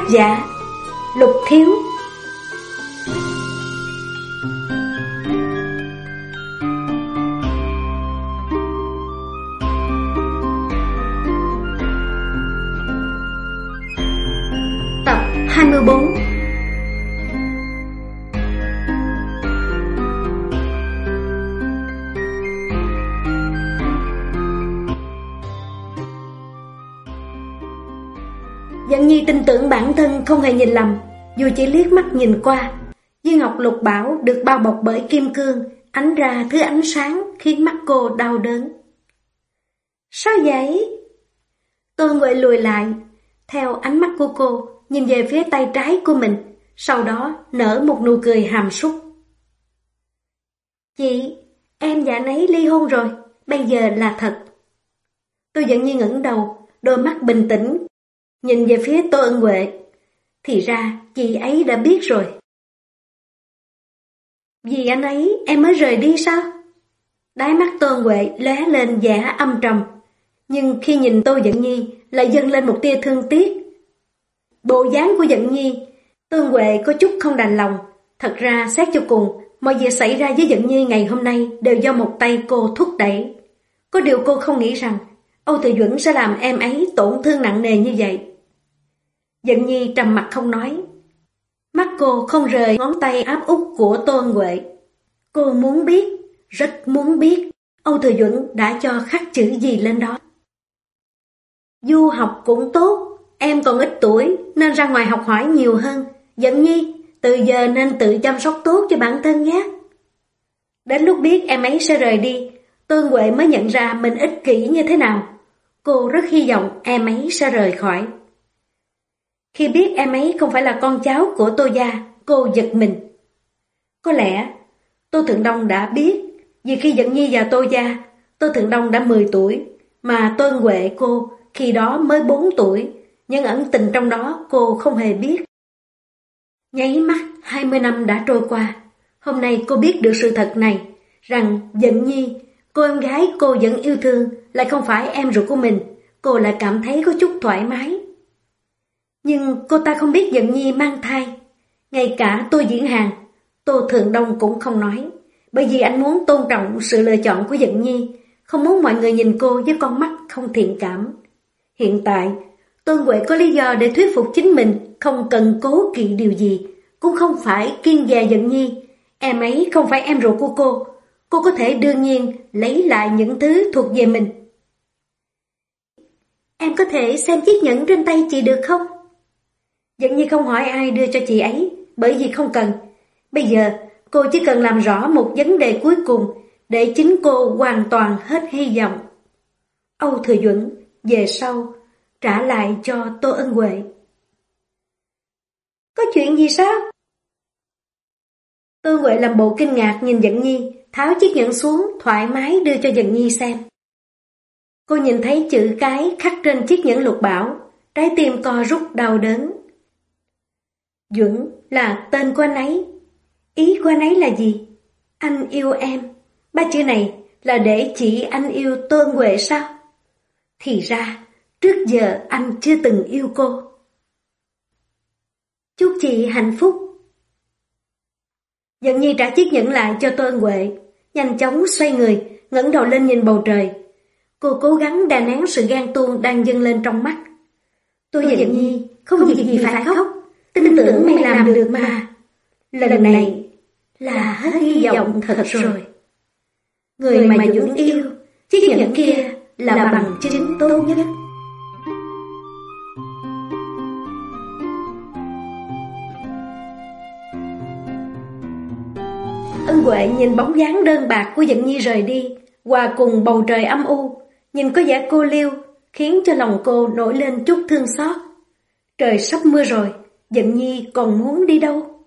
giả Lục Thiếu. Tập 24. Dận Nhi tin tưởng bản thân không hề nhìn lầm, dù chỉ liếc mắt nhìn qua. Viên ngọc lục bảo được bao bọc bởi kim cương, ánh ra thứ ánh sáng khiến mắt cô đau đớn. Sao vậy? Tô Nguệ lùi lại, theo ánh mắt của cô, nhìn về phía tay trái của mình, sau đó nở một nụ cười hàm súc. Chị, em và anh ấy ly hôn rồi, bây giờ là thật. Tôi Dận Nhi ngẩng đầu, đôi mắt bình tĩnh, nhìn về phía Tô Ân Huệ. Thì ra chị ấy đã biết rồi. Vì anh ấy em mới rời đi sao? Đáy mắt Tô Ân Huệ lóe lên vẻ âm trầm, nhưng khi nhìn Tô Dận Nhi lại dâng lên một tia thương tiếc. Bộ dáng của Dận Nhi, Tô Ân Huệ có chút không đành lòng. Thật ra xét cho cùng, mọi việc xảy ra với Dận Nhi ngày hôm nay đều do một tay cô thúc đẩy. Có điều cô không nghĩ rằng Âu Thừa Duẩn sẽ làm em ấy tổn thương nặng nề như vậy. Dận Nhi trầm mặt không nói. Mắt cô không rời ngón tay áp út của Tô Ân Huệ. Cô muốn biết, rất muốn biết Âu Thừa Duẩn đã cho khắc chữ gì lên đó. Du học cũng tốt, em còn ít tuổi nên ra ngoài học hỏi nhiều hơn. Dận Nhi, từ giờ nên tự chăm sóc tốt cho bản thân nhé. Đến lúc biết em ấy sẽ rời đi, Tô Ân Huệ mới nhận ra mình ích kỷ như thế nào. Cô rất hy vọng em ấy sẽ rời khỏi. Khi biết em ấy không phải là con cháu của Tô gia, cô giật mình. Có lẽ Tô Thượng Đông đã biết, vì khi Dận Nhi vào Tô gia, Tô Thượng Đông đã 10 tuổi, mà Tô Ân Huệ cô khi đó mới 4 tuổi, nhưng ẩn tình trong đó cô không hề biết. Nháy mắt 20 năm đã trôi qua, hôm nay cô biết được sự thật này, rằng Dận Nhi, cô em gái cô vẫn yêu thương, lại không phải em ruột của mình, cô lại cảm thấy có chút thoải mái. Nhưng cô ta không biết Dận Nhi mang thai. Ngay cả Tô Diễn Hàn, Tô Thượng Đông cũng không nói, bởi vì anh muốn tôn trọng sự lựa chọn của Dận Nhi, không muốn mọi người nhìn cô với con mắt không thiện cảm. Hiện tại, Tô Huệ có lý do để thuyết phục chính mình, không cần cố kỵ điều gì, cũng không phải kiêng dè Dận Nhi. Em ấy không phải em ruột của cô có thể đương nhiên lấy lại những thứ thuộc về mình. Em có thể xem chiếc nhẫn trên tay chị được không? Dận Nhi không hỏi ai đưa cho chị ấy, bởi vì không cần. Bây giờ, cô chỉ cần làm rõ một vấn đề cuối cùng, để chính cô hoàn toàn hết hy vọng. Âu Thừa Duẩn, về sau, trả lại cho Tô Ân Huệ. Có chuyện gì sao? Tô Ân Huệ làm bộ kinh ngạc nhìn Dận Nhi, tháo chiếc nhẫn xuống, thoải mái đưa cho Dận Nhi xem. Cô nhìn thấy chữ cái khắc trên chiếc nhẫn lục bảo, trái tim co rút đau đớn. Duẩn là tên của anh ấy. Ý của anh ấy là gì? Anh yêu em. Ba chữ này là để chỉ anh yêu Tô Ân Huệ sao? Thì ra, trước giờ anh chưa từng yêu cô. Chúc chị hạnh phúc. Dận Nhi trả chiếc nhẫn lại cho Tô Ân Huệ, nhanh chóng xoay người, ngẩng đầu lên nhìn bầu trời. Cô cố gắng đè nén sự ghen tuông đang dâng lên trong mắt. Tôi Dận Nhi, không việc gì phải khóc, tin tưởng mày làm được mà. Lần này là hết hy vọng thật rồi. Người mà Duẩn yêu, chiếc nhẫn kia là bằng chứng tốt nhất. Ân Huệ nhìn bóng dáng đơn bạc của Dận Nhi rời đi, hòa cùng bầu trời âm u, nhìn có vẻ cô liêu, khiến cho lòng cô nổi lên chút thương xót. Trời sắp mưa rồi, Dận Nhi còn muốn đi đâu?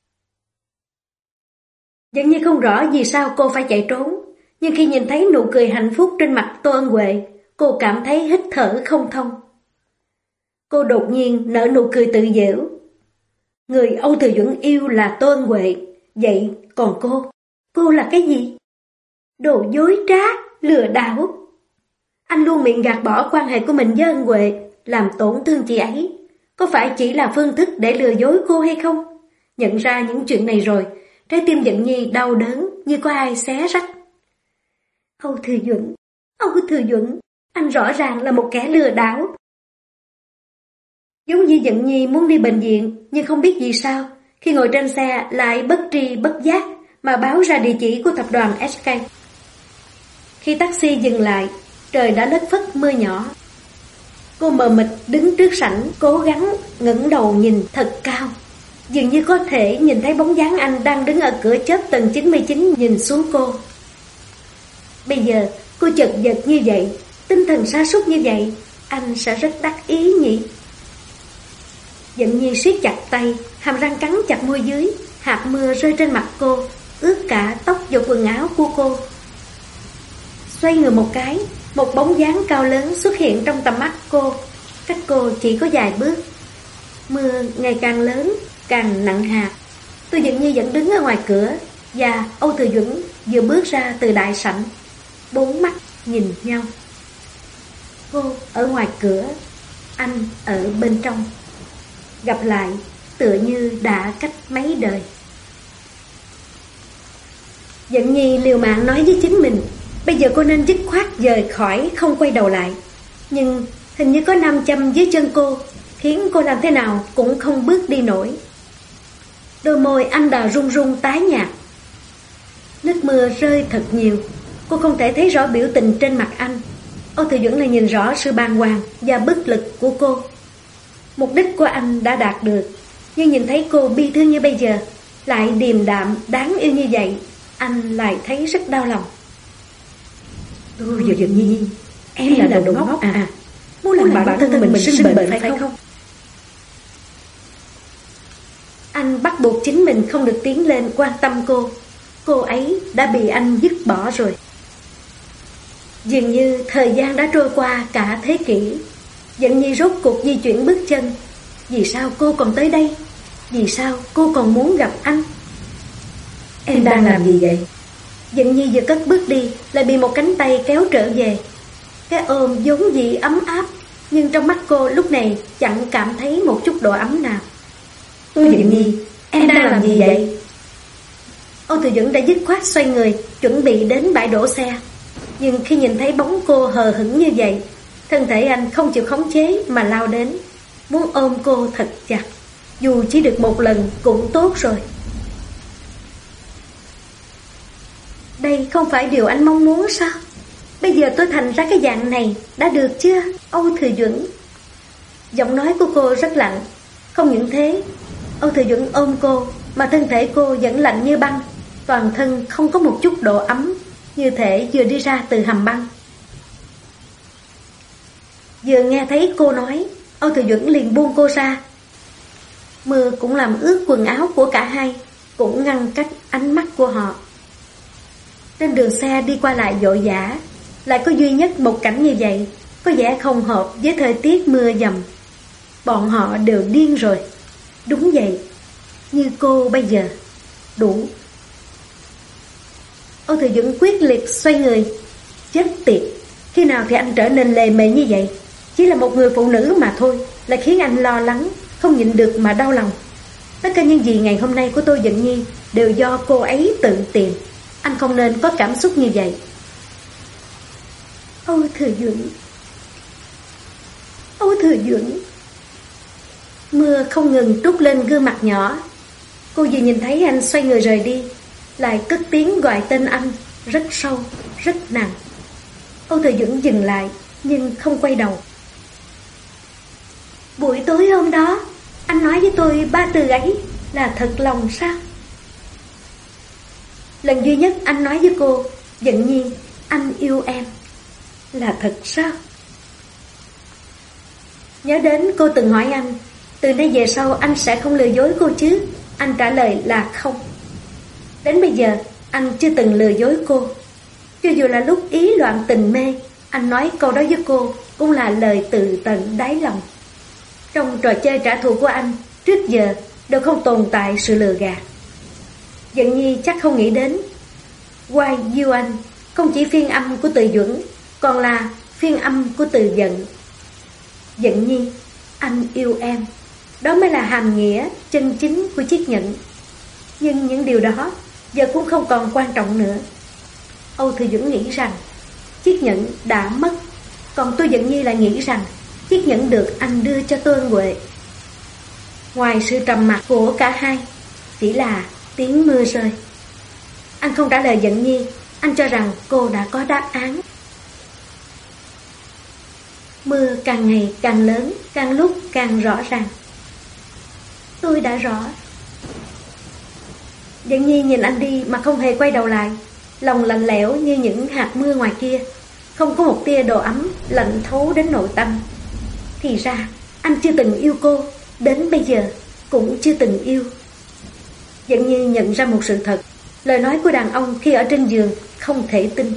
Dận Nhi không rõ vì sao cô phải chạy trốn, nhưng khi nhìn thấy nụ cười hạnh phúc trên mặt Tô Ân Huệ, cô cảm thấy hít thở không thông. Cô đột nhiên nở nụ cười tự giễu. Người Âu Thừa Duẩn yêu là Tô Ân Huệ, vậy còn cô là cái gì? Đồ dối trá, lừa đảo. Anh luôn miệng gạt bỏ quan hệ của mình với Ân Huệ, làm tổn thương chị ấy. có phải chỉ là phương thức để lừa dối cô hay không? Nhận ra những chuyện này rồi, trái tim Dận Nhi đau đớn như có ai xé rách. Âu Thừa Duẩn, anh rõ ràng là một kẻ lừa đảo. Giống như Dận Nhi muốn đi bệnh viện, nhưng không biết vì sao, khi ngồi trên xe lại bất tri bất giác mà báo ra địa chỉ của tập đoàn SK. Khi taxi dừng lại, trời đã lất phất mưa nhỏ. Cô mờ mịt đứng trước sảnh, cố gắng ngẩng đầu nhìn thật cao. Dường như có thể nhìn thấy bóng dáng anh đang đứng ở cửa chớp tầng 99 nhìn xuống cô. Bây giờ cô chợt giật như vậy, tinh thần sa sút như vậy, anh sẽ rất đắc ý nhỉ? Dận Nhi siết chặt tay, hàm răng cắn chặt môi dưới, hạt mưa rơi trên mặt cô, ướt cả tóc và quần áo của cô. Xoay người một cái, một bóng dáng cao lớn xuất hiện trong tầm mắt cô, cách cô chỉ có vài bước. Mưa ngày càng lớn, càng nặng hạt. Tôi Dận Nhi vẫn đứng ở ngoài cửa, và Âu Thừa Duẩn vừa bước ra từ đại sảnh. Bốn mắt nhìn nhau. Cô ở ngoài cửa, anh ở bên trong. Gặp lại tựa như đã cách mấy đời. Dận Nhi liều mạng nói với chính mình, bây giờ cô nên dứt khoát rời khỏi, không quay đầu lại. Nhưng hình như có nam châm dưới chân cô, khiến cô làm thế nào cũng không bước đi nổi. Đôi môi anh đào run run tái nhạt. Nước mưa rơi thật nhiều, cô không thể thấy rõ biểu tình trên mặt anh. Âu Thừa Duẩn lại nhìn rõ sự bàng hoàng và bất lực của cô. Mục đích của anh đã đạt được, nhưng nhìn thấy cô bi thương như bây giờ, lại điềm đạm đáng yêu như vậy, anh lại thấy rất đau lòng. Tôi Dận Nhi, em là đồ ngốc à? Muốn làm bản thân mình sinh bệnh phải không? Anh bắt buộc chính mình không được tiến lên quan tâm cô. Cô ấy đã bị anh dứt bỏ rồi. Dường như thời gian đã trôi qua cả thế kỷ. Dận Nhi rốt cuộc di chuyển bước chân. Vì sao cô còn tới đây? Vì sao cô còn muốn gặp anh? Em đang làm gì vậy? Dận Nhi vừa cất bước đi, lại bị một cánh tay kéo trở về. Cái ôm vốn dĩ ấm áp, nhưng trong mắt cô lúc này chẳng cảm thấy một chút độ ấm nào. Tôi Dận Nhi, em đang làm gì vậy? Âu Thừa Duẩn đã dứt khoát xoay người, chuẩn bị đến bãi đổ xe. Nhưng khi nhìn thấy bóng cô hờ hững như vậy, thân thể anh không chịu khống chế mà lao đến, muốn ôm cô thật chặt. Dù chỉ được một lần cũng tốt rồi. Đây không phải điều anh mong muốn sao? Bây giờ tôi thành ra cái dạng này, đã được chưa, Âu Thừa Duẩn? Giọng nói của cô rất lạnh. Không những thế, Âu Thừa Duẩn ôm cô, mà thân thể cô vẫn lạnh như băng, toàn thân không có một chút độ ấm, như thể vừa đi ra từ hầm băng. Vừa nghe thấy cô nói, Âu Thừa Duẩn liền buông cô ra. Mưa cũng làm ướt quần áo của cả hai, cũng ngăn cách ánh mắt của họ. Trên đường xe đi qua lại vội vã, lại có duy nhất một cảnh như vậy, có vẻ không hợp với thời tiết mưa dầm. Bọn họ đều điên rồi. Đúng vậy, như cô bây giờ. Đủ. Âu Thừa Duẩn quyết liệt xoay người. Chết tiệt, khi nào thì anh trở nên lề mề như vậy? Chỉ là một người phụ nữ mà thôi, lại khiến anh lo lắng, không nhịn được mà đau lòng. Tất cả những gì ngày hôm nay của tôi Dận Nhi đều do cô ấy tự tìm. Anh không nên có cảm xúc như vậy. Âu Thừa Duẩn, Âu Thừa Duẩn. Mưa không ngừng trút lên gương mặt nhỏ. Cô vừa nhìn thấy anh xoay người rời đi, lại cất tiếng gọi tên anh, rất sâu, rất nặng. Âu Thừa Duẩn dừng lại, nhưng không quay đầu. Buổi tối hôm đó, anh nói với tôi 3 từ ấy là thật lòng sao? Lần duy nhất anh nói với cô, Dận Nhi, anh yêu em, là thật sao? Nhớ đến cô từng hỏi anh, từ nay về sau anh sẽ không lừa dối cô chứ? Anh trả lời là không. Đến bây giờ anh chưa từng lừa dối cô. Cho dù là lúc ý loạn tình mê, anh nói câu đó với cô cũng là lời từ tận đáy lòng. Trong trò chơi trả thù của anh, trước giờ đều không tồn tại sự lừa gạt. Dận Nhi chắc không nghĩ đến Why you anh không chỉ phiên âm của từ Duẩn, còn là phiên âm của từ giận. Dận Nhi, anh yêu em, đó mới là hàm nghĩa chân chính của chiếc nhẫn. Nhưng những điều đó giờ cũng không còn quan trọng nữa. Âu Thư Dũng nghĩ rằng chiếc nhẫn đã mất, còn Tô Dận Nhi lại nghĩ rằng chiếc nhẫn được anh đưa cho Tô Ân Huệ. Ngoài sự trầm mặc của cả hai, chỉ là tiếng mưa rơi. Anh không trả lời Dận Nhi, anh cho rằng cô đã có đáp án. Mưa càng ngày càng lớn, càng lúc càng rõ ràng. Tôi đã rõ. Dận Nhi nhìn anh đi mà không hề quay đầu lại, lòng lạnh lẽo như những hạt mưa ngoài kia, không có một tia độ ấm lạnh thấu đến nội tâm. Thì ra anh chưa từng yêu cô, đến bây giờ cũng chưa từng yêu. Dận Nhi nhận ra một sự thật, lời nói của đàn ông khi ở trên giường không thể tin.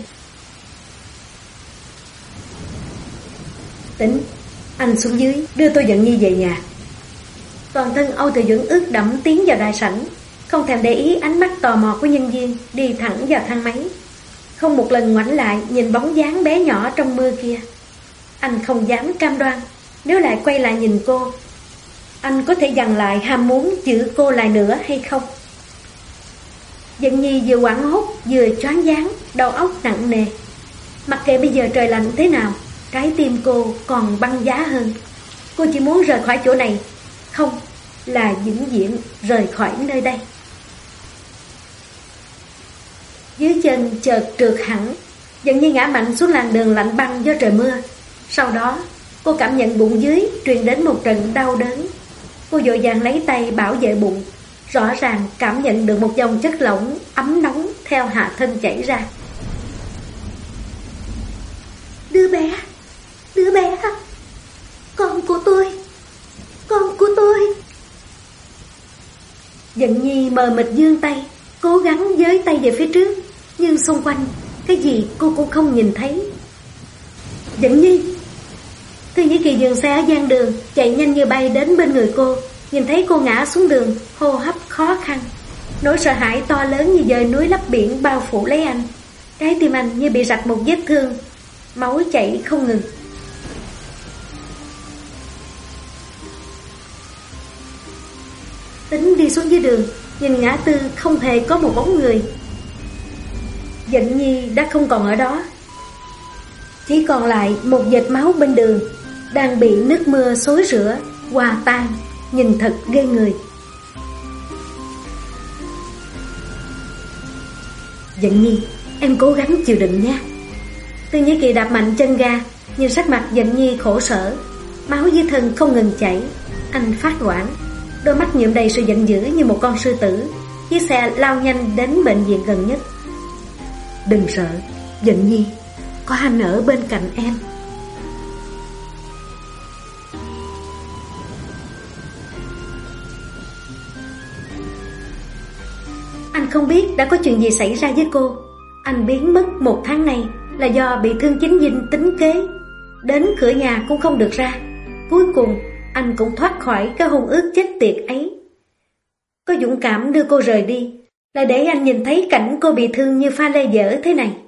Tính, anh xuống dưới đưa Tô Dận Nhi về nhà. Toàn thân Âu Thư Dũng ướt đẫm tiến vào đại sảnh, không thèm để ý ánh mắt tò mò của nhân viên, đi thẳng vào thang máy, không một lần ngoảnh lại nhìn bóng dáng bé nhỏ trong mưa kia. Anh không dám cam đoan nếu lại quay lại nhìn cô, anh có thể dằn lại ham muốn giữ cô lại nữa hay không. Dận Nhi vừa hoảng hốt vừa choáng váng, đầu óc nặng nề. Mặc kệ bây giờ trời lạnh thế nào, trái tim cô còn băng giá hơn. Cô chỉ muốn rời khỏi chỗ này, không là vĩnh viễn rời khỏi nơi đây. Dưới chân chợt trượt hẳn, Dận Nhi ngã mạnh xuống làn đường lạnh băng do trời mưa. Sau đó cô cảm nhận bụng dưới truyền đến một trận đau đớn. Cô vội vàng lấy tay bảo vệ bụng, rõ ràng cảm nhận được một dòng chất lỏng ấm nóng theo hạ thân chảy ra. Đứa bé con của tôi. Dận Nhi mờ mịt giương tay, cố gắng giới tay về phía trước, nhưng xung quanh cái gì cô cũng không nhìn thấy. Dận Nhi. Thư Nhĩ Kỳ dừng xe ở gian đường, chạy nhanh như bay đến bên người cô, nhìn thấy cô ngã xuống đường, hô hấp khó khăn. Nỗi sợ hãi to lớn như dời núi lấp biển bao phủ lấy anh. Trái tim anh như bị rạch một vết thương, máu chảy không ngừng. Tính đi xuống dưới đường, nhìn ngã tư không hề có một bóng người. Dận Nhi đã không còn ở đó, chỉ còn lại một vệt máu bên đường, đang bị nước mưa xối rửa, hòa tan, nhìn thật ghê người. Dận Nhi, em cố gắng chịu đựng nha. Thư Nhĩ Kỳ đạp mạnh chân ga, nhìn sắc mặt Dận Nhi khổ sở, máu dưới thân không ngừng chảy. Anh phát hoảng, đôi mắt nhuộm đầy sự giận dữ như một con sư tử. Chiếc xe lao nhanh đến bệnh viện gần nhất. Đừng sợ, Dận Nhi, có anh ở bên cạnh em. Anh không biết đã có chuyện gì xảy ra với cô. Anh biến mất 1 tháng này là do bị Thương Chính Dinh tính kế, đến cửa nhà cũng không được ra. Cuối cùng anh cũng thoát khỏi cái hôn ước chết tiệt ấy. Có dũng cảm đưa cô rời đi, là để anh nhìn thấy cảnh cô bị thương như pha lê dở thế này.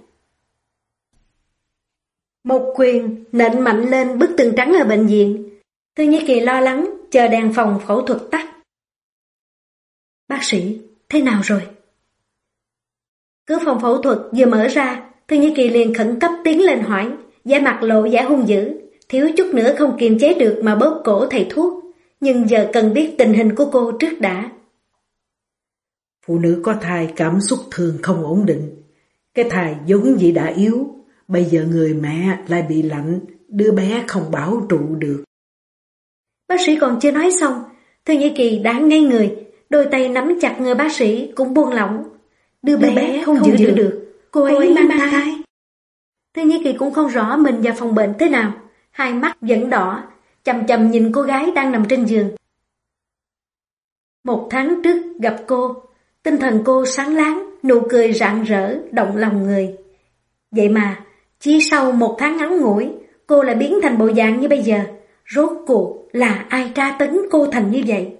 Một quyền nện mạnh lên bức tường trắng ở bệnh viện. Thư Nhĩ Kỳ lo lắng chờ đèn phòng phẫu thuật tắt. Bác sĩ, thế nào rồi? Cửa phòng phẫu thuật vừa mở ra, Thư Nhĩ Kỳ liền khẩn cấp tiến lên hỏi, vẻ mặt lộ vẻ hung dữ, thiếu chút nữa không kiềm chế được mà bóp cổ thầy thuốc. Nhưng giờ cần biết tình hình của cô trước đã. Phụ nữ có thai cảm xúc thường không ổn định. Cái thai vốn dĩ đã yếu, bây giờ người mẹ lại bị lạnh, đứa bé không bảo trụ được. Bác sĩ còn chưa nói xong, Thư Nhĩ Kỳ đã ngây người, đôi tay nắm chặt người bác sĩ cũng buông lỏng. Đứa bé không giữ được, cô ấy mang thai. Thư Nhĩ Kỳ cũng không rõ mình vào phòng bệnh thế nào, hai mắt vẫn đỏ, chằm chằm nhìn cô gái đang nằm trên giường. 1 tháng trước gặp cô, tinh thần cô sáng láng, nụ cười rạng rỡ, động lòng người. Vậy mà, chỉ sau 1 tháng ngắn ngủi, cô lại biến thành bộ dạng như bây giờ. Rốt cuộc là ai tra tấn cô thành như vậy?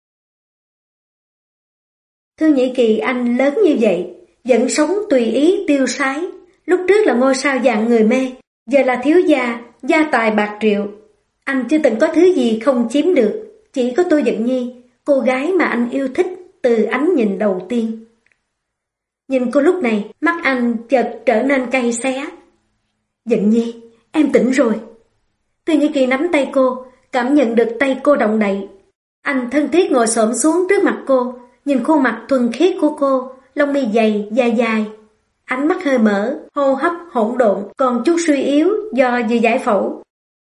Thư Nhĩ Kỳ anh lớn như vậy, vẫn sống tùy ý tiêu sái. Lúc trước là ngôi sao vàng người mê, giờ là thiếu gia, gia tài bạc triệu. Anh chưa từng có thứ gì không chiếm được, Chỉ có Tô Dận Nhi, cô gái mà anh yêu thích từ ánh nhìn đầu tiên. Nhìn cô lúc này, mắt anh chợt trở nên cay xé. Dận Nhi, em tỉnh rồi. Thư Nhĩ Kỳ nắm tay cô, cảm nhận được tay cô động đậy. Anh thân thiết ngồi xổm xuống trước mặt cô, nhìn khuôn mặt thuần khiết của cô, lông mi dày, dài dài. Ánh mắt hơi mở, hô hấp hỗn độn, còn chút suy yếu do vừa giải phẫu.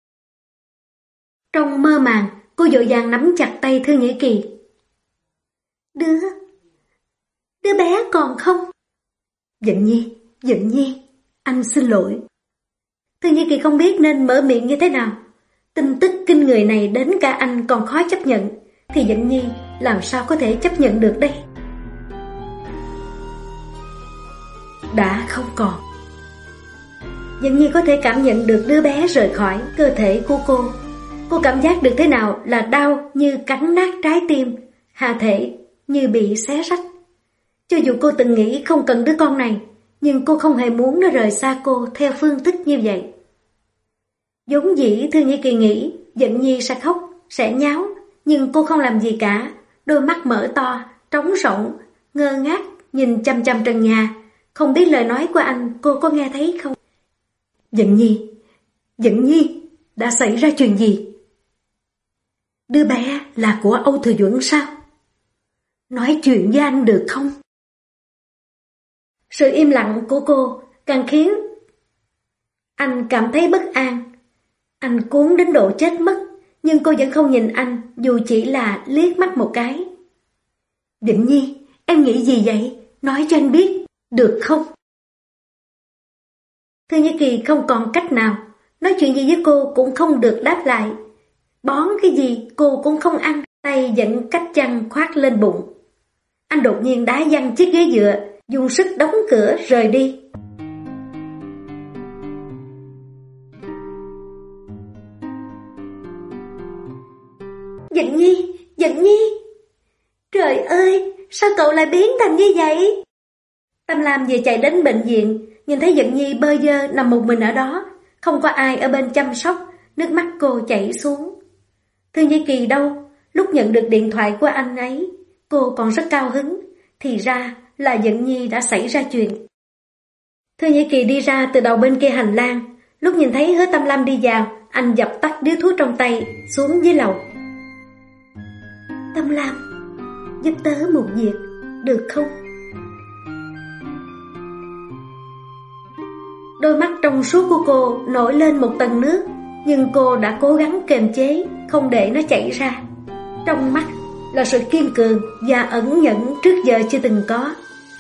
Trong mơ màng, cô vội vàng nắm chặt tay Thư Nhĩ Kỳ. Đứa bé còn không? Dận Nhi, anh xin lỗi. Thư Nhĩ Kỳ không biết nên mở miệng như thế nào. Tin tức kinh người này đến cả anh còn khó chấp nhận, thì Dận Nhi làm sao có thể chấp nhận được đây? Đã không còn. Dận Nhi có thể cảm nhận được đứa bé rời khỏi cơ thể của cô. Cô cảm giác được thế nào là đau như cắn nát trái tim, hạ thể như bị xé rách. Cho dù cô từng nghĩ không cần đứa con này, nhưng cô không hề muốn nó rời xa cô theo phương thức như vậy. Vốn dĩ Thư Nhĩ Kỳ nghĩ Dận Nhi sẽ khóc, sẽ nháo, nhưng cô không làm gì cả. Đôi mắt mở to, trống rỗng, ngơ ngác nhìn chằm chằm trần nhà. Không biết lời nói của anh cô có nghe thấy không? Dận Nhi, đã xảy ra chuyện gì? Đứa bé là của Âu Thừa Duẩn sao? Nói chuyện với anh được không? Sự im lặng của cô càng khiến anh cảm thấy bất an. Anh cuốn đến độ chết mất, nhưng cô vẫn không nhìn anh dù chỉ là liếc mắt một cái. Dận Nhi, em nghĩ gì vậy? Nói cho anh biết, được không? Thư Nhĩ Kỳ không còn cách nào, nói chuyện gì với cô cũng không được đáp lại. Bón cái gì cô cũng không ăn, tay vẫn cách chăn khoác lên bụng. Anh đột nhiên đá văng chiếc ghế dựa, dùng sức đóng cửa rời đi. Dận Nhi, trời ơi, sao cậu lại biến thành như vậy? Tâm Lam vừa chạy đến bệnh viện, nhìn thấy Dận Nhi bơ vơ nằm một mình ở đó, không có ai ở bên chăm sóc, nước mắt cô chảy xuống. Thư Nhĩ Kỳ đâu, lúc nhận được điện thoại của anh ấy, cô còn rất cao hứng, thì ra là Dận Nhi đã xảy ra chuyện. Thư Nhĩ Kỳ đi ra từ đầu bên kia hành lang, lúc nhìn thấy Hứa Tâm Lam đi vào, anh dập tắt điếu thuốc trong tay, xuống dưới lầu. Tâm Lam, giúp tớ một việc, được không? Đôi mắt trong suốt của cô nổi lên một tầng nước, nhưng cô đã cố gắng kiềm chế, không để nó chảy ra. Trong mắt là sự kiên cường và ẩn nhẫn trước giờ chưa từng có.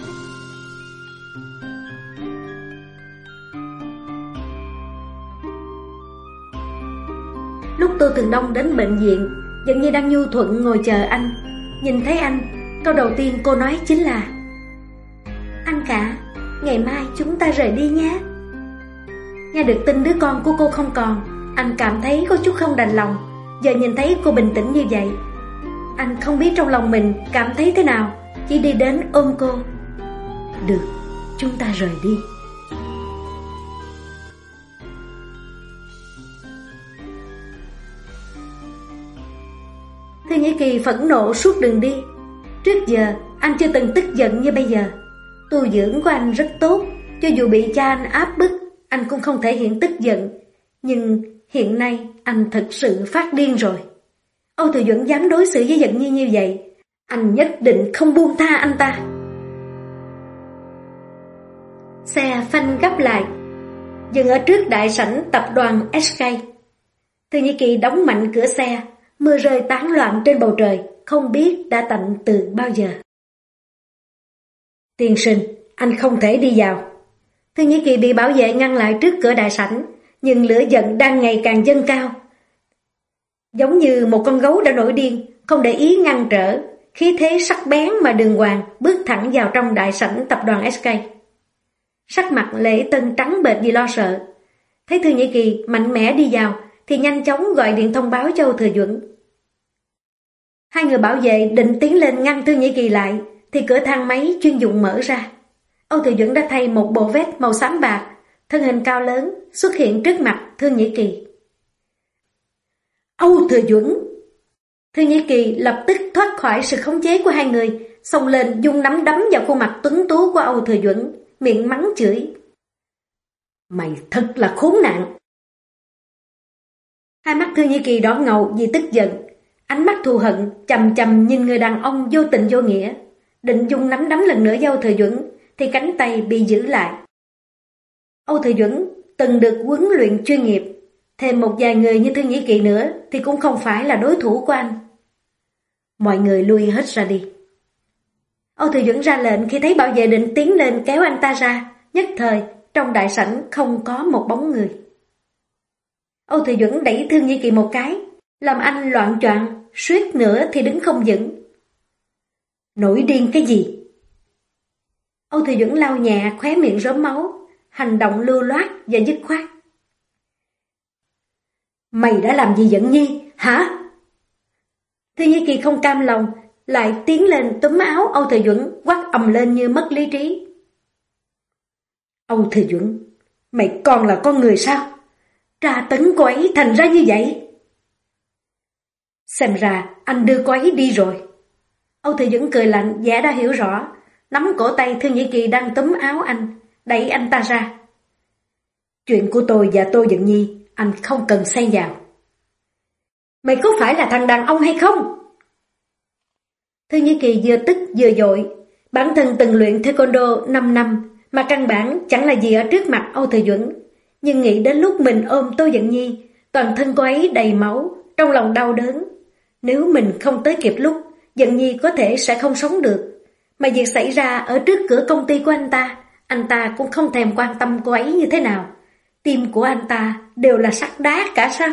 Lúc Tô Thường Đông đến bệnh viện, Dận Nhi đang nhu thuận ngồi chờ anh. Nhìn thấy anh, câu đầu tiên cô nói chính là: Anh cả, ngày mai chúng ta rời đi nhé. Nghe được tin đứa con của cô không còn, anh cảm thấy có chút không đành lòng. Giờ nhìn thấy cô bình tĩnh như vậy, anh không biết trong lòng mình cảm thấy thế nào, chỉ đi đến ôm cô. Được, chúng ta rời đi. Thư Nhĩ Kỳ phẫn nộ suốt đường đi. Trước giờ anh chưa từng tức giận như bây giờ. Tu dưỡng của anh rất tốt, cho dù bị cha anh áp bức, anh cũng không thể hiện tức giận. Nhưng hiện nay anh thật sự phát điên rồi. Âu Thừa Duẩn dám đối xử với Dận Nhi như vậy, anh nhất định không buông tha anh ta. Xe phanh gấp lại, dừng ở trước đại sảnh tập đoàn SK. Thư Nhĩ Kỳ đóng mạnh cửa xe, mưa rơi tán loạn trên bầu trời, không biết đã tạnh từ bao giờ. Tiên sinh, anh không thể đi vào. Thư Nhĩ Kỳ bị bảo vệ ngăn lại trước cửa đại sảnh, nhưng lửa giận đang ngày càng dâng cao. Giống như một con gấu đã nổi điên, không để ý ngăn trở, khí thế sắc bén mà đường hoàng bước thẳng vào trong đại sảnh tập đoàn SK. Sắc mặt Lễ Tân trắng bệch vì lo sợ. Thấy Thư Nhĩ Kỳ mạnh mẽ đi vào, thì nhanh chóng gọi điện thông báo cho Âu Thừa Duẩn. Hai người bảo vệ định tiến lên ngăn Thư Nhĩ Kỳ lại, thì cửa thang máy chuyên dụng mở ra. Âu Thừa Duẩn đã thay một bộ vest màu xám bạc, thân hình cao lớn xuất hiện trước mặt Thư Nhĩ Kỳ. Âu Thừa Duẩn! Thư Nhĩ Kỳ lập tức thoát khỏi sự khống chế của hai người, xông lên dùng nắm đấm vào khuôn mặt tuấn tú của Âu Thừa Duẩn, miệng mắng chửi. Mày thật là khốn nạn! Hai mắt Thư Nhĩ Kỳ đỏ ngầu vì tức giận, ánh mắt thù hận chằm chằm nhìn người đàn ông vô tình vô nghĩa, định dùng nắm đấm lần nữa vào Âu Thừa Duẩn thì cánh tay bị giữ lại. Âu Thừa Duẩn từng được huấn luyện chuyên nghiệp, thêm một vài người như Thư Nhĩ Kỳ nữa thì cũng không phải là đối thủ của anh. Mọi người lui hết ra đi. Âu Thừa Duẩn ra lệnh khi thấy bảo vệ định tiến lên kéo anh ta ra, nhất thời trong đại sảnh không có một bóng người. Âu Thừa Duẩn đẩy Thư Nhĩ Kỳ một cái, làm anh loạn choạng, suýt nữa thì đứng không vững. Nổi điên cái gì? Âu Thừa Duẩn lau nhẹ khóe miệng rớm máu, hành động lưu loát và dứt khoát. Mày đã làm gì Dẫn Nhi, hả? Thư Nhĩ Kỳ không cam lòng, lại tiến lên túm áo Âu Thừa Duẩn, quát ầm lên như mất lý trí. Âu Thừa Duẩn, mày còn là con người sao? Tra tấn cô ấy thành ra như vậy. Xem ra anh đưa cô ấy đi rồi. Âu Thừa Duẩn cười lạnh, giả đã hiểu rõ, nắm cổ tay Thư Nhĩ Kỳ đang túm áo anh, đẩy anh ta ra. Chuyện của tôi và Tô Dẫn Nhi, anh không cần xen vào. Mày có phải là thằng đàn ông hay không? Thư Nhĩ Kỳ vừa tức vừa dội, bản thân từng luyện taekwondo 5 năm mà căn bản chẳng là gì ở trước mặt Âu Thừa Duẩn, nhưng nghĩ đến lúc mình ôm Tô Dẫn Nhi, toàn thân cô ấy đầy máu, trong lòng đau đớn. Nếu mình không tới kịp lúc, Dẫn Nhi có thể sẽ không sống được, mà việc xảy ra ở trước cửa công ty của anh ta cũng không thèm quan tâm cô ấy như thế nào. Tim của anh ta đều là sắt đá cả sao?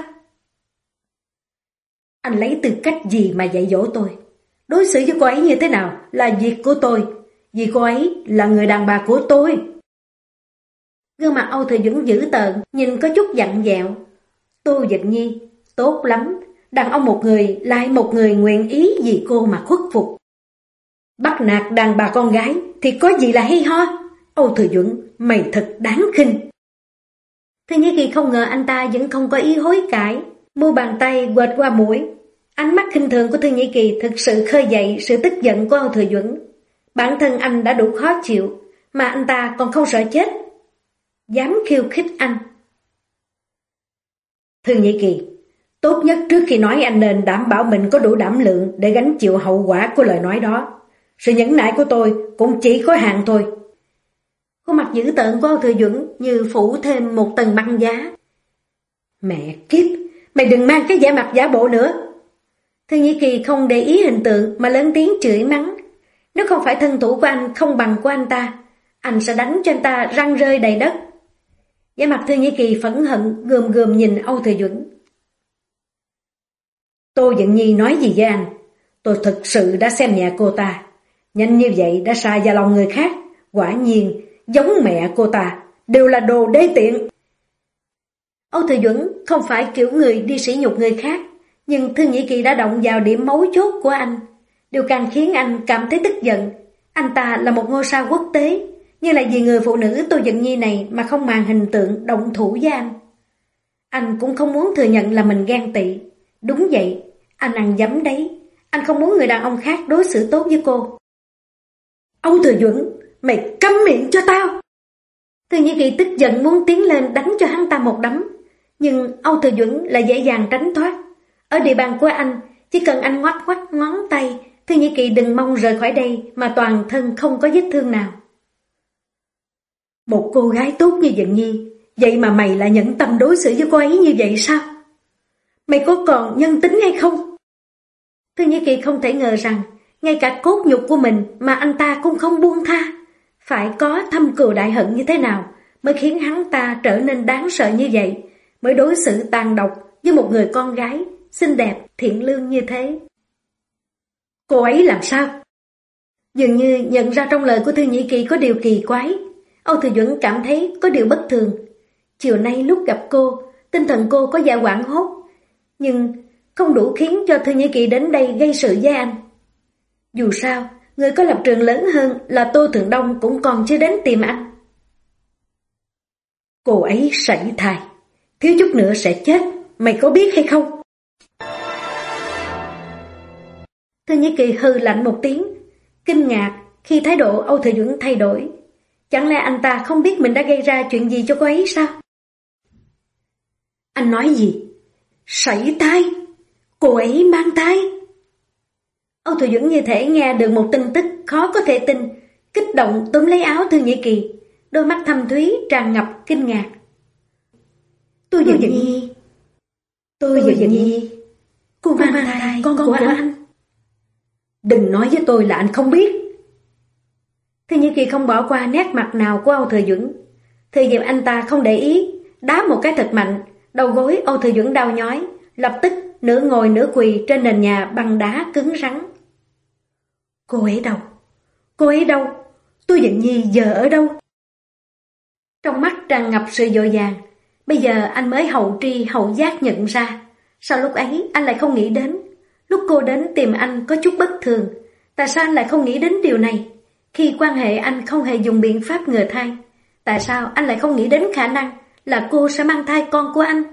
Anh lấy tư cách gì mà dạy dỗ tôi? Đối xử với cô ấy như thế nào là việc của tôi, vì cô ấy là người đàn bà của tôi. Gương mặt Âu Thừa Duẩn dữ tợn, nhìn có chút dặn dẹo. Tô Dẫn Nhi, tốt lắm, đàn ông một người lại một người nguyện ý vì cô mà khuất phục. Bắt nạt đàn bà con gái thì có gì là hay ho? Âu Thừa Duẩn, mày thật đáng khinh. Thư Nhĩ Kỳ không ngờ anh ta vẫn không có ý hối cải, mu bàn tay quệt qua mũi. Ánh mắt khinh thường của Thư Nhĩ Kỳ thực sự khơi dậy sự tức giận của Âu Thừa Duẩn. Bản thân anh đã đủ khó chịu, mà anh ta còn không sợ chết. Dám khiêu khích anh. Thư Nhĩ Kỳ, tốt nhất trước khi nói anh nên đảm bảo mình có đủ đảm lượng để gánh chịu hậu quả của lời nói đó. Sự nhẫn nại của tôi cũng chỉ có hạn thôi. Khuôn mặt dữ tợn của Âu Thừa Duẩn như phủ thêm một tầng băng giá. Mẹ kiếp, mày đừng mang cái vẻ mặt giả bộ nữa. Thư Nhĩ Kỳ không để ý hình tượng mà lớn tiếng chửi mắng. Nếu không phải thân thủ của anh không bằng của anh ta, anh sẽ đánh cho anh ta răng rơi đầy đất. Vẻ mặt Thư Nhĩ Kỳ phẫn hận gườm gườm nhìn Âu Thừa Duẩn. Tô Dẫn Nhi nói gì với anh? Tôi thực sự đã xem nhẹ cô ta. Nhanh như vậy đã sa vào lòng người khác. Quả nhiên, giống mẹ cô ta, đều là đồ đê tiện. Âu Thừa Duẩn không phải kiểu người đi sỉ nhục người khác, nhưng Thư Nhĩ Kỳ đã động vào điểm mấu chốt của anh. Điều càng khiến anh cảm thấy tức giận. Anh ta là một ngôi sao quốc tế, nhưng lại vì người phụ nữ Tô Dẫn Nhi này mà không màng hình tượng động thủ với anh. Anh cũng không muốn thừa nhận là mình ghen tị. Đúng vậy, anh ăn dấm đấy. Anh không muốn người đàn ông khác đối xử tốt với cô. Âu Thừa Duẩn, mày câm miệng cho tao! Thư Nhĩ Kỳ tức giận muốn tiến lên đánh cho hắn ta một đấm, nhưng Âu Thừa Duẩn lại dễ dàng tránh thoát. Ở địa bàn của anh, chỉ cần anh ngoắc ngoắc ngón tay, Thư Nhĩ Kỳ đừng mong rời khỏi đây mà toàn thân không có vết thương nào. Một cô gái tốt như Dẫn Nhi, vậy mà mày lại nhẫn tâm đối xử với cô ấy như vậy sao? Mày có còn nhân tính hay không? Thư Nhĩ Kỳ không thể ngờ rằng ngay cả cốt nhục của mình mà anh ta cũng không buông tha. Phải có thâm cừu đại hận như thế nào mới khiến hắn ta trở nên đáng sợ như vậy, mới đối xử tàn độc với một người con gái xinh đẹp, thiện lương như thế. Cô ấy làm sao? Dường như nhận ra trong lời của Thư Nhĩ Kỳ có điều kỳ quái. Âu Thừa Duẩn cảm thấy có điều bất thường. Chiều nay lúc gặp cô, tinh thần cô có vẻ hoảng hốt, nhưng không đủ khiến cho Thư Nhĩ Kỳ đến đây gây sự với anh. Dù sao, người có lập trường lớn hơn là Tô Thượng Đông cũng còn chưa đến tìm anh. Cô ấy sảy thai, thiếu chút nữa sẽ chết, mày có biết hay không? Thư Nhĩ Kỳ hừ lạnh một tiếng, kinh ngạc khi thái độ Âu Thừa Duẩn thay đổi. Chẳng lẽ anh ta không biết mình đã gây ra chuyện gì cho cô ấy sao? Anh nói gì? Sảy thai? Cô ấy mang thai? Âu Thừa Duẩn như thể nghe được một tin tức khó có thể tin, kích động túm lấy áo Thư Nhĩ Kỳ, đôi mắt thâm thúy tràn ngập kinh ngạc. Tôi Dận Nhi, cô mang thai con của anh. Đừng nói với tôi là anh không biết. Thư Nhĩ Kỳ không bỏ qua nét mặt nào của Âu Thừa Duẩn. Thời điểm anh ta không để ý, đá một cái thật mạnh, đầu gối Âu Thừa Duẩn đau nhói, lập tức nửa ngồi nửa quỳ trên nền nhà bằng đá cứng rắn. Cô ấy đâu? Cô ấy đâu? Tôi Dận Nhi giờ ở đâu? Trong mắt tràn ngập sự dội vàng. Bây giờ anh mới hậu tri hậu giác nhận ra. Sao lúc ấy anh lại không nghĩ đến? Lúc cô đến tìm anh có chút bất thường, tại sao anh lại không nghĩ đến điều này? Khi quan hệ anh không hề dùng biện pháp ngừa thai, tại sao anh lại không nghĩ đến khả năng là cô sẽ mang thai con của anh?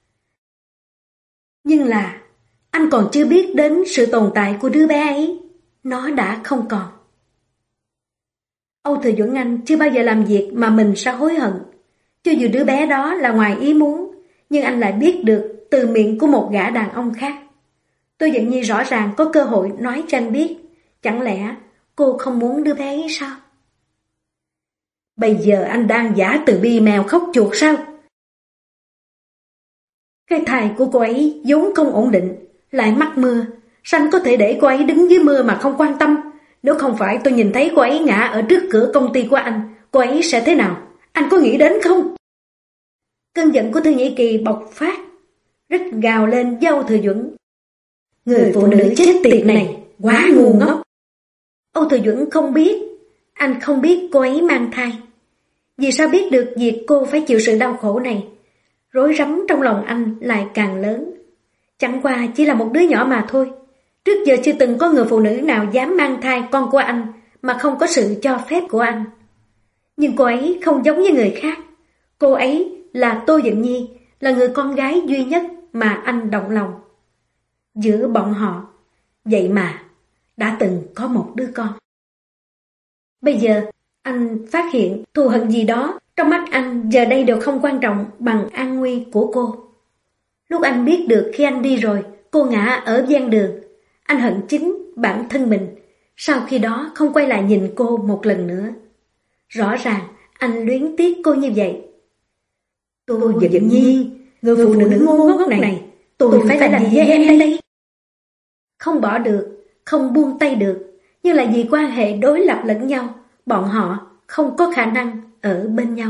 Nhưng là anh còn chưa biết đến sự tồn tại của đứa bé ấy. Nó đã không còn. Âu Thừa Duẩn Anh chưa bao giờ làm việc mà mình sẽ hối hận. Cho dù đứa bé đó là ngoài ý muốn, nhưng anh lại biết được từ miệng của một gã đàn ông khác. Tôi Dận Nhi rõ ràng có cơ hội nói cho anh biết. Chẳng lẽ cô không muốn đứa bé ấy sao? Bây giờ anh đang giả từ bi mèo khóc chuột sao? Cái thai của cô ấy vốn không ổn định, lại mắc mưa. Sao anh có thể để cô ấy đứng dưới mưa mà không quan tâm? Nếu không phải tôi nhìn thấy cô ấy ngã ở trước cửa công ty của anh, cô ấy sẽ thế nào? Anh có nghĩ đến không? Cơn giận của Thư Nhĩ Kỳ bộc phát, rít gào lên với Âu Thừa Duẩn. Người phụ nữ chết tiệt này quá ngu ngốc. Âu Thừa Duẩn không biết, anh không biết cô ấy mang thai. Vì sao biết được việc cô phải chịu sự đau khổ này? Rối rắm trong lòng anh lại càng lớn. Chẳng qua chỉ là một đứa nhỏ mà thôi. Trước giờ chưa từng có người phụ nữ nào dám mang thai con của anh mà không có sự cho phép của anh. Nhưng cô ấy không giống như người khác. Cô ấy là Tô Dận Nhi, là người con gái duy nhất mà anh động lòng. Giữa bọn họ, vậy mà đã từng có một đứa con. Bây giờ anh phát hiện thù hận gì đó trong mắt anh giờ đây đều không quan trọng bằng an nguy của cô. Lúc anh biết được khi anh đi rồi, cô ngã ở ven đường, anh hận chính bản thân mình. Sau khi đó không quay lại nhìn cô một lần nữa. Rõ ràng anh luyến tiếc cô như vậy. Tô Dận Nhi, người phụ nữ ngu ngốc này, tôi phải làm gì với em đây? Không bỏ được, không buông tay được, nhưng là vì quan hệ đối lập lẫn nhau, bọn họ không có khả năng ở bên nhau.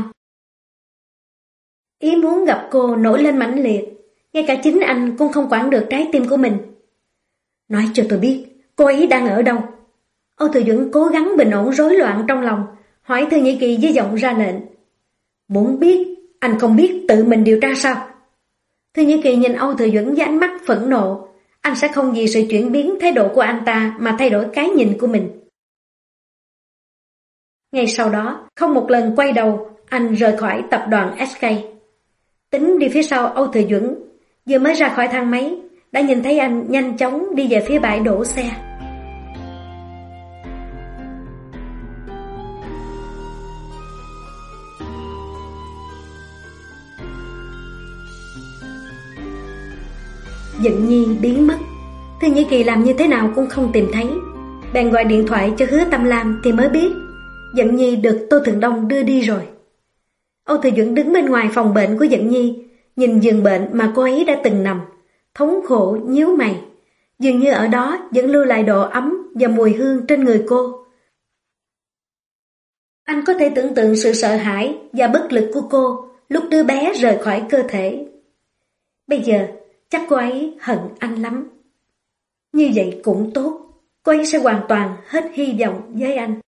Ý muốn gặp cô nổi lên mãnh liệt, ngay cả chính anh cũng không quản được trái tim của mình. Nói cho tôi biết, cô ấy đang ở đâu? Âu Thừa Duẩn cố gắng bình ổn rối loạn trong lòng, hỏi Thư Nhĩ Kỳ với giọng ra lệnh. Muốn biết, anh không biết tự mình điều tra sao? Thư Nhĩ Kỳ nhìn Âu Thừa Duẩn với ánh mắt phẫn nộ. Anh sẽ không vì sự chuyển biến thái độ của anh ta mà thay đổi cái nhìn của mình. Ngay sau đó, không một lần quay đầu, anh rời khỏi tập đoàn SK. Tính đi phía sau Âu Thừa Duẩn, vừa mới ra khỏi thang máy, đã nhìn thấy anh nhanh chóng đi về phía bãi đổ xe. Dận Nhi biến mất. Thư Nhĩ Kỳ làm như thế nào cũng không tìm thấy. Bèn gọi điện thoại cho Hứa Tâm Lam thì mới biết Dận Nhi được Tô Thường Đông đưa đi rồi. Âu Thừa Duẩn đứng bên ngoài phòng bệnh của Dận Nhi, nhìn giường bệnh mà cô ấy đã từng nằm, thống khổ nhíu mày. Dường như ở đó vẫn lưu lại độ ấm và mùi hương trên người cô. Anh có thể tưởng tượng sự sợ hãi và bất lực của cô lúc đứa bé rời khỏi cơ thể. Bây giờ chắc cô ấy hận anh lắm. Như vậy cũng tốt, cô ấy sẽ hoàn toàn hết hy vọng với anh.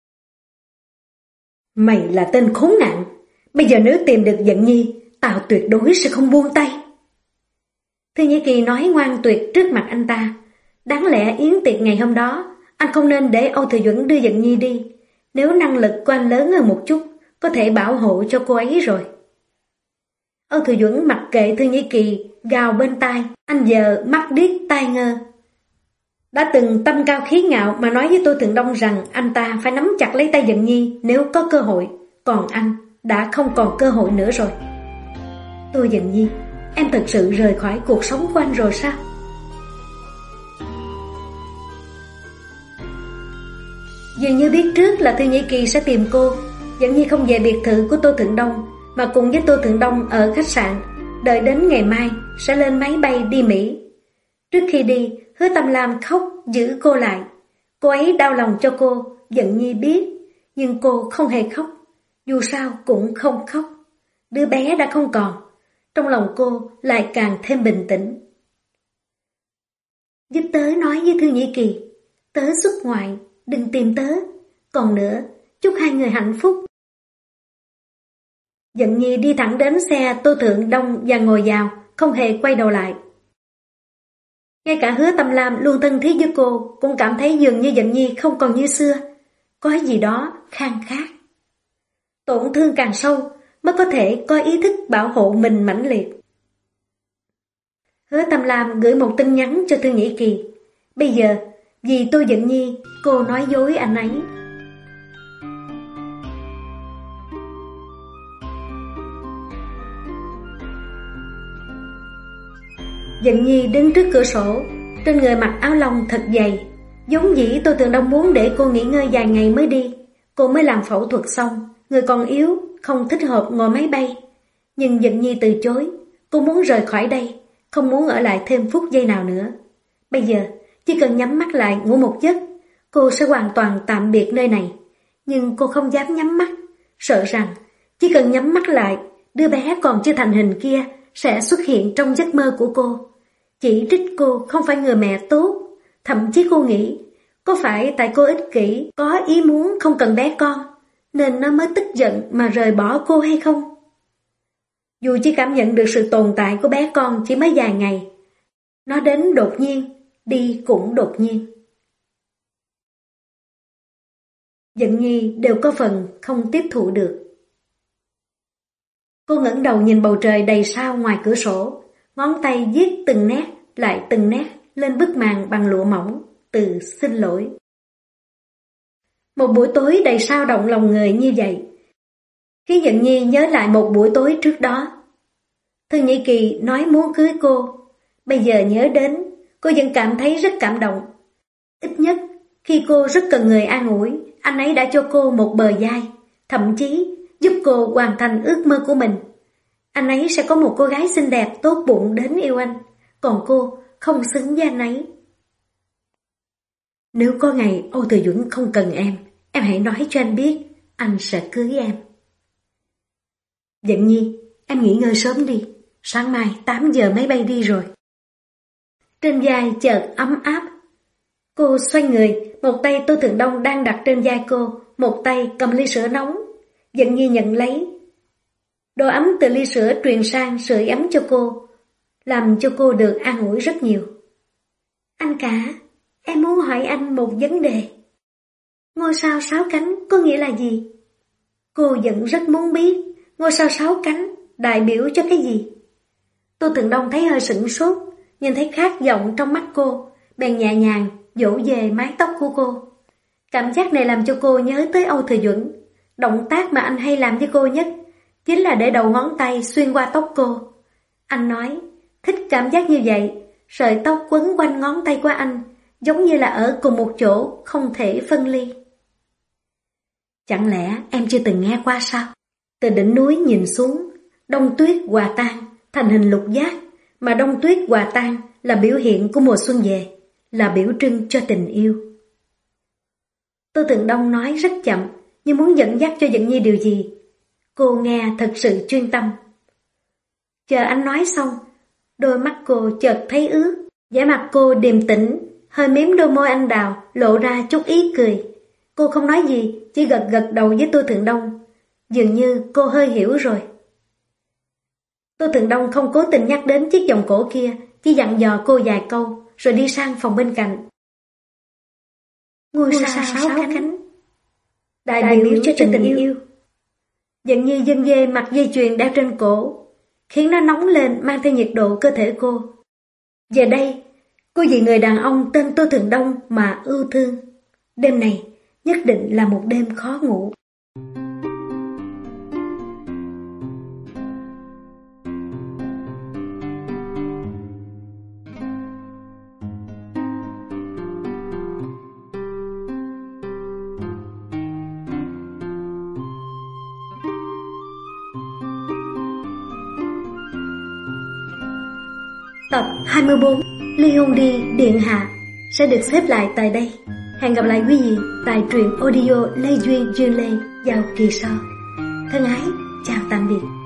Mày là tên khốn nạn, bây giờ nếu tìm được Dận Nhi, tao tuyệt đối sẽ không buông tay. Thư Nhĩ Kỳ nói ngoan tuyệt trước mặt anh ta. Đáng lẽ yến tiệc ngày hôm đó, anh không nên để Âu Thừa Duẩn đưa Dận Nhi đi. Nếu năng lực của anh lớn hơn một chút, có thể bảo hộ cho cô ấy rồi. Âu Thừa Duẩn mặc kệ Thư Nhĩ Kỳ gào bên tai, anh giờ mắt điếc tai ngơ. đã từng tâm cao khí ngạo mà nói với Tô Thượng Đông rằng anh ta phải nắm chặt lấy tay Dận Nhi nếu có cơ hội, còn anh đã không còn cơ hội nữa rồi. Tô Dận Nhi, em thật sự rời khỏi cuộc sống của anh rồi sao? Dường như biết trước là Thư Nhĩ Kỳ sẽ tìm cô, Dận Nhi không về biệt thự của Tô Thượng Đông mà cùng với Tô Thượng Đông ở khách sạn, đợi đến ngày mai sẽ lên máy bay đi Mỹ. Trước khi đi, Hứa Tâm Lam khóc giữ cô lại. Cô ấy đau lòng cho cô, Dận Nhi biết, nhưng cô không hề khóc, dù sao cũng không khóc. Đứa bé đã không còn, trong lòng cô lại càng thêm bình tĩnh. Giúp tớ nói với Thư Nhĩ Kỳ, tớ xuất ngoại, đừng tìm tớ. Còn nữa, chúc hai người hạnh phúc. Dận Nhi đi thẳng đến xe Tô Thượng Đông và ngồi vào, không hề quay đầu lại. Ngay cả Hứa Tâm Lam luôn thân thiết với cô cũng cảm thấy dường như Dận Nhi không còn như xưa, có gì đó khang khác. Tổn thương càng sâu mới có thể có ý thức bảo hộ mình mãnh liệt. Hứa Tâm Lam gửi một tin nhắn cho Thư Nhĩ Kỳ. Bây giờ, vì Tô Dận Nhi, cô nói dối anh ấy. Dận Nhi đứng trước cửa sổ, trên người mặc áo lông thật dày. Giống dĩ Tô Thượng Đông muốn để cô nghỉ ngơi vài ngày mới đi. Cô mới làm phẫu thuật xong, người còn yếu, không thích hợp ngồi máy bay. Nhưng Dận Nhi từ chối, cô muốn rời khỏi đây, không muốn ở lại thêm phút giây nào nữa. Bây giờ, chỉ cần nhắm mắt lại ngủ một giấc, cô sẽ hoàn toàn tạm biệt nơi này. Nhưng cô không dám nhắm mắt, sợ rằng chỉ cần nhắm mắt lại, đứa bé còn chưa thành hình kia sẽ xuất hiện trong giấc mơ của cô. Chỉ trích cô không phải người mẹ tốt, thậm chí cô nghĩ, có phải tại cô ích kỷ, có ý muốn không cần bé con, nên nó mới tức giận mà rời bỏ cô hay không? Dù chỉ cảm nhận được sự tồn tại của bé con chỉ mới vài ngày, nó đến đột nhiên, đi cũng đột nhiên. Dận Nhi đều có phần không tiếp thụ được. Cô ngẩng đầu nhìn bầu trời đầy sao ngoài cửa sổ, ngón tay viết từng nét lại từng nét lên bức màn bằng lụa mỏng, từ xin lỗi. Một buổi tối đầy sao động lòng người như vậy, khi Dận Nhi nhớ lại một buổi tối trước đó. Thư Nhĩ Kỳ nói muốn cưới cô, bây giờ nhớ đến, cô vẫn cảm thấy rất cảm động. Ít nhất, khi cô rất cần người an ủi, anh ấy đã cho cô một bờ vai, thậm chí giúp cô hoàn thành ước mơ của mình. Anh ấy sẽ có một cô gái xinh đẹp tốt bụng đến yêu anh, còn cô không xứng với anh ấy. Nếu có ngày Âu Thừa Duẩn không cần em hãy nói cho anh biết, anh sẽ cưới em. Dận Nhi, em nghỉ ngơi sớm đi, sáng mai 8 giờ máy bay đi rồi. Trên vai chợt ấm áp. Cô xoay người, một tay Tô Thượng Đông đang đặt trên vai cô, một tay cầm ly sữa nóng. Dận Nhi nhận lấy. Độ ấm từ ly sữa truyền sang sưởi ấm cho cô, làm cho cô được an ủi rất nhiều. Anh cả, em muốn hỏi anh một vấn đề. Ngôi sao 6 cánh có nghĩa là gì? Cô vẫn rất muốn biết ngôi sao 6 cánh đại biểu cho cái gì. Tô Thượng Đông thấy hơi sửng sốt, nhìn thấy khát vọng trong mắt cô, bèn nhẹ nhàng vỗ về mái tóc của cô. Cảm giác này làm cho cô nhớ tới Âu Thừa Duẩn. Động tác mà anh hay làm với cô nhất chính là để đầu ngón tay xuyên qua tóc cô. Anh nói, thích cảm giác như vậy, sợi tóc quấn quanh ngón tay của anh, giống như là ở cùng một chỗ, không thể phân ly. Chẳng lẽ em chưa từng nghe qua sao? Từ đỉnh núi nhìn xuống, đông tuyết hòa tan thành hình lục giác, mà đông tuyết hòa tan là biểu hiện của mùa xuân về, là biểu trưng cho tình yêu. Tô Thượng Đông nói rất chậm, như muốn dẫn dắt cho Dận Nhi điều gì. Cô nghe thật sự chuyên tâm. Chờ anh nói xong, đôi mắt cô chợt thấy ướt, vẻ mặt cô điềm tĩnh, hơi mím đôi môi anh đào, lộ ra chút ý cười. Cô không nói gì, chỉ gật gật đầu với Tô Thượng Đông. Dường như cô hơi hiểu rồi. Tô Thượng Đông không cố tình nhắc đến chiếc vòng cổ kia, chỉ dặn dò cô vài câu, rồi đi sang phòng bên cạnh. Ngôi sao 6 cánh đại biểu cho tình yêu. Dận Nhi vân vê mặt dây chuyền đeo trên cổ, khiến nó nóng lên mang theo nhiệt độ cơ thể cô. Giờ đây, cô vì người đàn ông tên Tô Thượng Đông mà ưu thương. Đêm này nhất định là một đêm khó ngủ. Tập 24 Ly hôn đi điện hạ sẽ được xếp lại tại đây. Hẹn gặp lại quý vị tại truyện audio Lê Duyên Dương Lê vào kỳ sau. Thân ái, chào tạm biệt.